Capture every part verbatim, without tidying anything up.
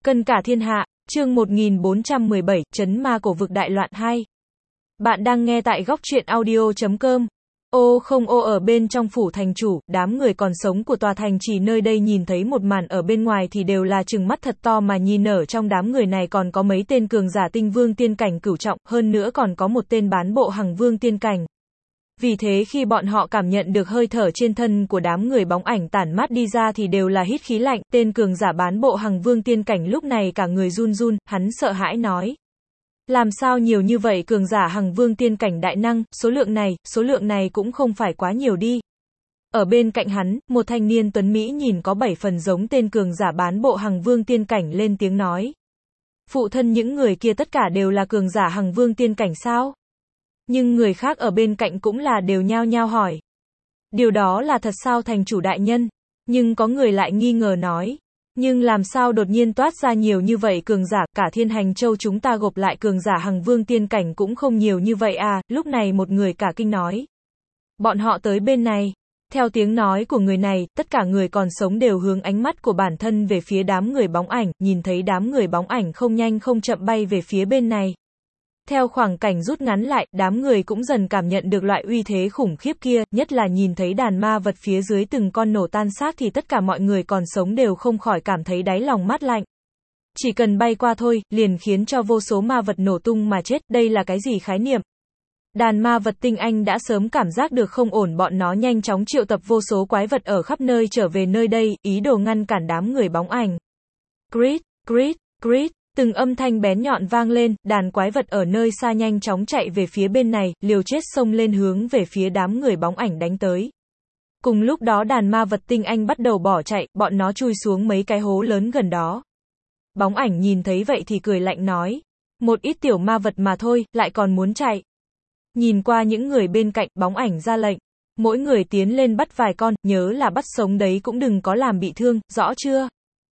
Cân cả thiên hạ, chương một nghìn bốn trăm mười bảy, Trấn ma cổ vực đại loạn hai. Bạn đang nghe tại góc truyện audio chấm com. Ô không ô ở bên trong phủ thành chủ, đám người còn sống của tòa thành trì nơi đây nhìn thấy một màn ở bên ngoài thì đều là trừng mắt thật to mà nhìn, ở trong đám người này còn có mấy tên cường giả tinh vương tiên cảnh cửu trọng, hơn nữa còn có một tên bán bộ hằng vương tiên cảnh. Vì thế khi bọn họ cảm nhận được hơi thở trên thân của đám người bóng ảnh tản mát đi ra thì đều là hít khí lạnh, tên cường giả bán bộ hằng vương tiên cảnh lúc này cả người run run, hắn sợ hãi nói. Làm sao nhiều như vậy cường giả hằng vương tiên cảnh đại năng, số lượng này, số lượng này cũng không phải quá nhiều đi. Ở bên cạnh hắn, một thanh niên tuấn Mỹ nhìn có bảy phần giống tên cường giả bán bộ hằng vương tiên cảnh lên tiếng nói. Phụ thân những người kia tất cả đều là cường giả hằng vương tiên cảnh sao? Nhưng người khác ở bên cạnh cũng là đều nhao nhao hỏi. Điều đó là thật sao thành chủ đại nhân? Nhưng có người lại nghi ngờ nói. Nhưng làm sao đột nhiên toát ra nhiều như vậy cường giả, cả Thiên Hành Châu chúng ta gộp lại cường giả hằng vương tiên cảnh cũng không nhiều như vậy à, lúc này một người cả kinh nói. Bọn họ tới bên này. Theo tiếng nói của người này, tất cả người còn sống đều hướng ánh mắt của bản thân về phía đám người bóng ảnh, nhìn thấy đám người bóng ảnh không nhanh không chậm bay về phía bên này. Theo khoảng cảnh rút ngắn lại, đám người cũng dần cảm nhận được loại uy thế khủng khiếp kia, nhất là nhìn thấy đàn ma vật phía dưới từng con nổ tan xác thì tất cả mọi người còn sống đều không khỏi cảm thấy đáy lòng mát lạnh. Chỉ cần bay qua thôi, liền khiến cho vô số ma vật nổ tung mà chết, đây là cái gì khái niệm? Đàn ma vật tinh anh đã sớm cảm giác được không ổn, bọn nó nhanh chóng triệu tập vô số quái vật ở khắp nơi trở về nơi đây, ý đồ ngăn cản đám người bóng ảnh. Grit, grit, grit. Từng âm thanh bén nhọn vang lên, đàn quái vật ở nơi xa nhanh chóng chạy về phía bên này, liều chết xông lên hướng về phía đám người bóng ảnh đánh tới. Cùng lúc đó đàn ma vật tinh anh bắt đầu bỏ chạy, bọn nó chui xuống mấy cái hố lớn gần đó. Bóng ảnh nhìn thấy vậy thì cười lạnh nói. Một ít tiểu ma vật mà thôi, lại còn muốn chạy. Nhìn qua những người bên cạnh, bóng ảnh ra lệnh. Mỗi người tiến lên bắt vài con, nhớ là bắt sống đấy cũng đừng có làm bị thương, rõ chưa?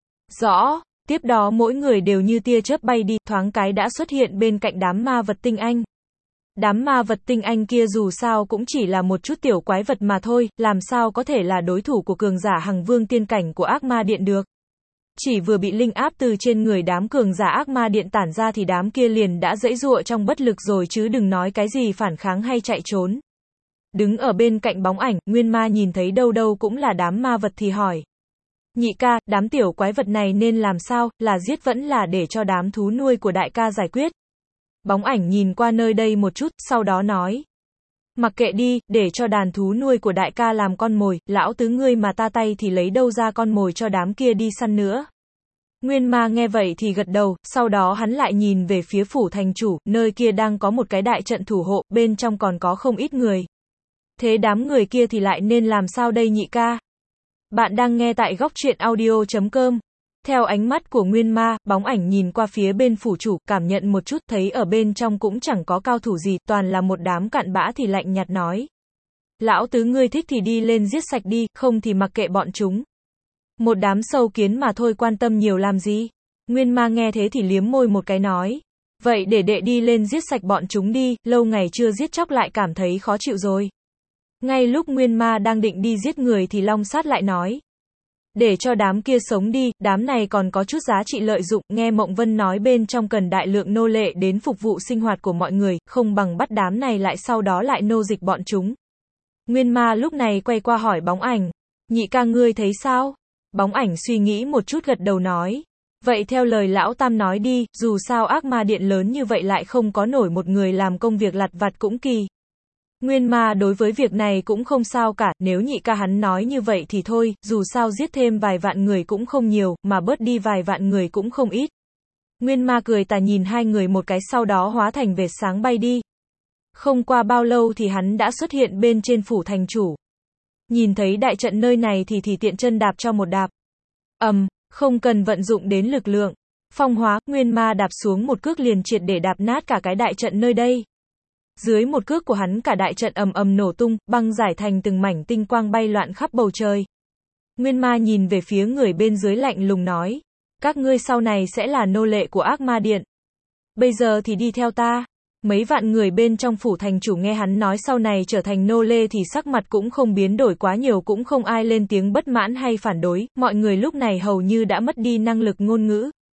Rõ. Tiếp đó mỗi người đều như tia chớp bay đi, thoáng cái đã xuất hiện bên cạnh đám ma vật tinh anh. Đám ma vật tinh anh kia dù sao cũng chỉ là một chút tiểu quái vật mà thôi, làm sao có thể là đối thủ của cường giả hằng vương tiên cảnh của ác ma điện được. Chỉ vừa bị linh áp từ trên người đám cường giả ác ma điện tản ra thì đám kia liền đã giãy giụa trong bất lực rồi chứ đừng nói cái gì phản kháng hay chạy trốn. Đứng ở bên cạnh bóng ảnh, Nguyên Ma nhìn thấy đâu đâu cũng là đám ma vật thì hỏi. Nhị ca, đám tiểu quái vật này nên làm sao, là giết vẫn là để cho đám thú nuôi của đại ca giải quyết? Bóng ảnh nhìn qua nơi đây một chút, sau đó nói. Mặc kệ đi, để cho đàn thú nuôi của đại ca làm con mồi, lão tứ ngươi mà ta tay thì lấy đâu ra con mồi cho đám kia đi săn nữa. Nguyên Ma nghe vậy thì gật đầu, sau đó hắn lại nhìn về phía phủ thành chủ, nơi kia đang có một cái đại trận thủ hộ, bên trong còn có không ít người. Thế đám người kia thì lại nên làm sao đây nhị ca? Bạn đang nghe tại góc truyện audio chấm com. Theo ánh mắt của Nguyên Ma, bóng ảnh nhìn qua phía bên phủ chủ, cảm nhận một chút, thấy ở bên trong cũng chẳng có cao thủ gì, toàn là một đám cặn bã thì lạnh nhạt nói. Lão tứ ngươi thích thì đi lên giết sạch đi, không thì mặc kệ bọn chúng. Một đám sâu kiến mà thôi, quan tâm nhiều làm gì? Nguyên Ma nghe thế thì liếm môi một cái nói. Vậy để đệ đi lên giết sạch bọn chúng đi, lâu ngày chưa giết chóc lại cảm thấy khó chịu rồi. Ngay lúc Nguyên Ma đang định đi giết người thì Long Sát lại nói. Để cho đám kia sống đi, đám này còn có chút giá trị lợi dụng, nghe Mộng Vân nói bên trong cần đại lượng nô lệ đến phục vụ sinh hoạt của mọi người, không bằng bắt đám này lại sau đó lại nô dịch bọn chúng. Nguyên Ma lúc này quay qua hỏi bóng ảnh. Nhị ca ngươi thấy sao? Bóng ảnh suy nghĩ một chút gật đầu nói. Vậy theo lời lão tam nói đi, dù sao ác ma điện lớn như vậy lại không có nổi một người làm công việc lặt vặt cũng kỳ. Nguyên Ma đối với việc này cũng không sao cả, nếu nhị ca hắn nói như vậy thì thôi, dù sao giết thêm vài vạn người cũng không nhiều, mà bớt đi vài vạn người cũng không ít. Nguyên Ma cười tà nhìn hai người một cái sau đó hóa thành vệt sáng bay đi. Không qua bao lâu thì hắn đã xuất hiện bên trên phủ thành chủ. Nhìn thấy đại trận nơi này thì thì tiện chân đạp cho một đạp. Ầm, um, không cần vận dụng đến lực lượng. Phong hóa, Nguyên Ma đạp xuống một cước liền triệt để đạp nát cả cái đại trận nơi đây. Dưới một cước của hắn cả đại trận ầm ầm nổ tung, băng giải thành từng mảnh tinh quang bay loạn khắp bầu trời. Nguyên Ma nhìn về phía người bên dưới lạnh lùng nói. Các ngươi sau này sẽ là nô lệ của ác ma điện. Bây giờ thì đi theo ta. Mấy vạn người bên trong phủ thành chủ nghe hắn nói sau này trở thành nô lê thì sắc mặt cũng không biến đổi quá nhiều, cũng không ai lên tiếng bất mãn hay phản đối, mọi người lúc này hầu như đã mất đi năng lực ngôn ngữ.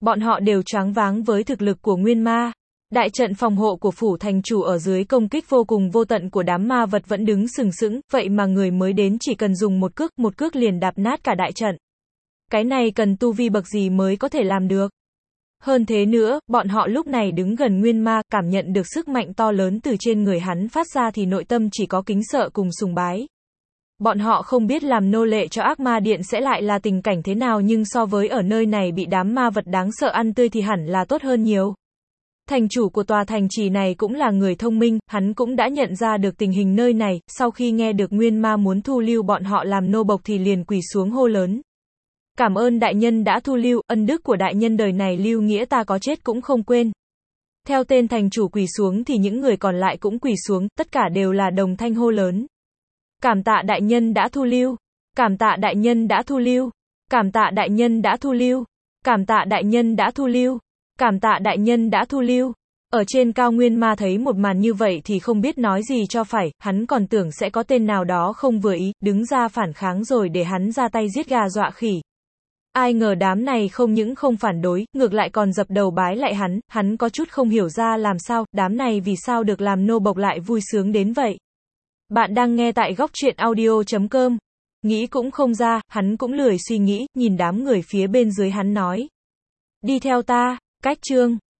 Bọn họ đều choáng váng với thực lực của nguyên ma. Đại trận phòng hộ của phủ thành chủ ở dưới công kích vô cùng vô tận của đám ma vật vẫn đứng sừng sững, vậy mà người mới đến chỉ cần dùng một cước, một cước liền đạp nát cả đại trận. Cái này cần tu vi bậc gì mới có thể làm được. Hơn thế nữa, bọn họ lúc này đứng gần nguyên ma, cảm nhận được sức mạnh to lớn từ trên người hắn phát ra thì nội tâm chỉ có kính sợ cùng sùng bái. Bọn họ không biết làm nô lệ cho ác ma điện sẽ lại là tình cảnh thế nào, nhưng so với ở nơi này bị đám ma vật đáng sợ ăn tươi thì hẳn là tốt hơn nhiều. Thành chủ của tòa thành trì này cũng là người thông minh, hắn cũng đã nhận ra được tình hình nơi này, sau khi nghe được nguyên ma muốn thu lưu bọn họ làm nô bộc thì liền quỳ xuống hô lớn. Cảm ơn đại nhân đã thu lưu, ân đức của đại nhân đời này lưu nghĩa ta có chết cũng không quên. Theo tên thành chủ quỳ xuống thì những người còn lại cũng quỳ xuống, tất cả đều là đồng thanh hô lớn. Cảm tạ đại nhân đã thu lưu, cảm tạ đại nhân đã thu lưu, cảm tạ đại nhân đã thu lưu, cảm tạ đại nhân đã thu lưu, cảm tạ đại nhân đã thu lưu. Ở trên cao nguyên ma thấy một màn như vậy thì không biết nói gì cho phải, hắn còn tưởng sẽ có tên nào đó không vừa ý, đứng ra phản kháng rồi để hắn ra tay giết gà dọa khỉ. Ai ngờ đám này không những không phản đối, ngược lại còn dập đầu bái lại hắn, hắn có chút không hiểu ra làm sao, đám này vì sao được làm nô bộc lại vui sướng đến vậy. Bạn đang nghe tại góc truyện audio chấm com. Nghĩ cũng không ra, hắn cũng lười suy nghĩ, nhìn đám người phía bên dưới hắn nói. Đi theo ta, cách chương.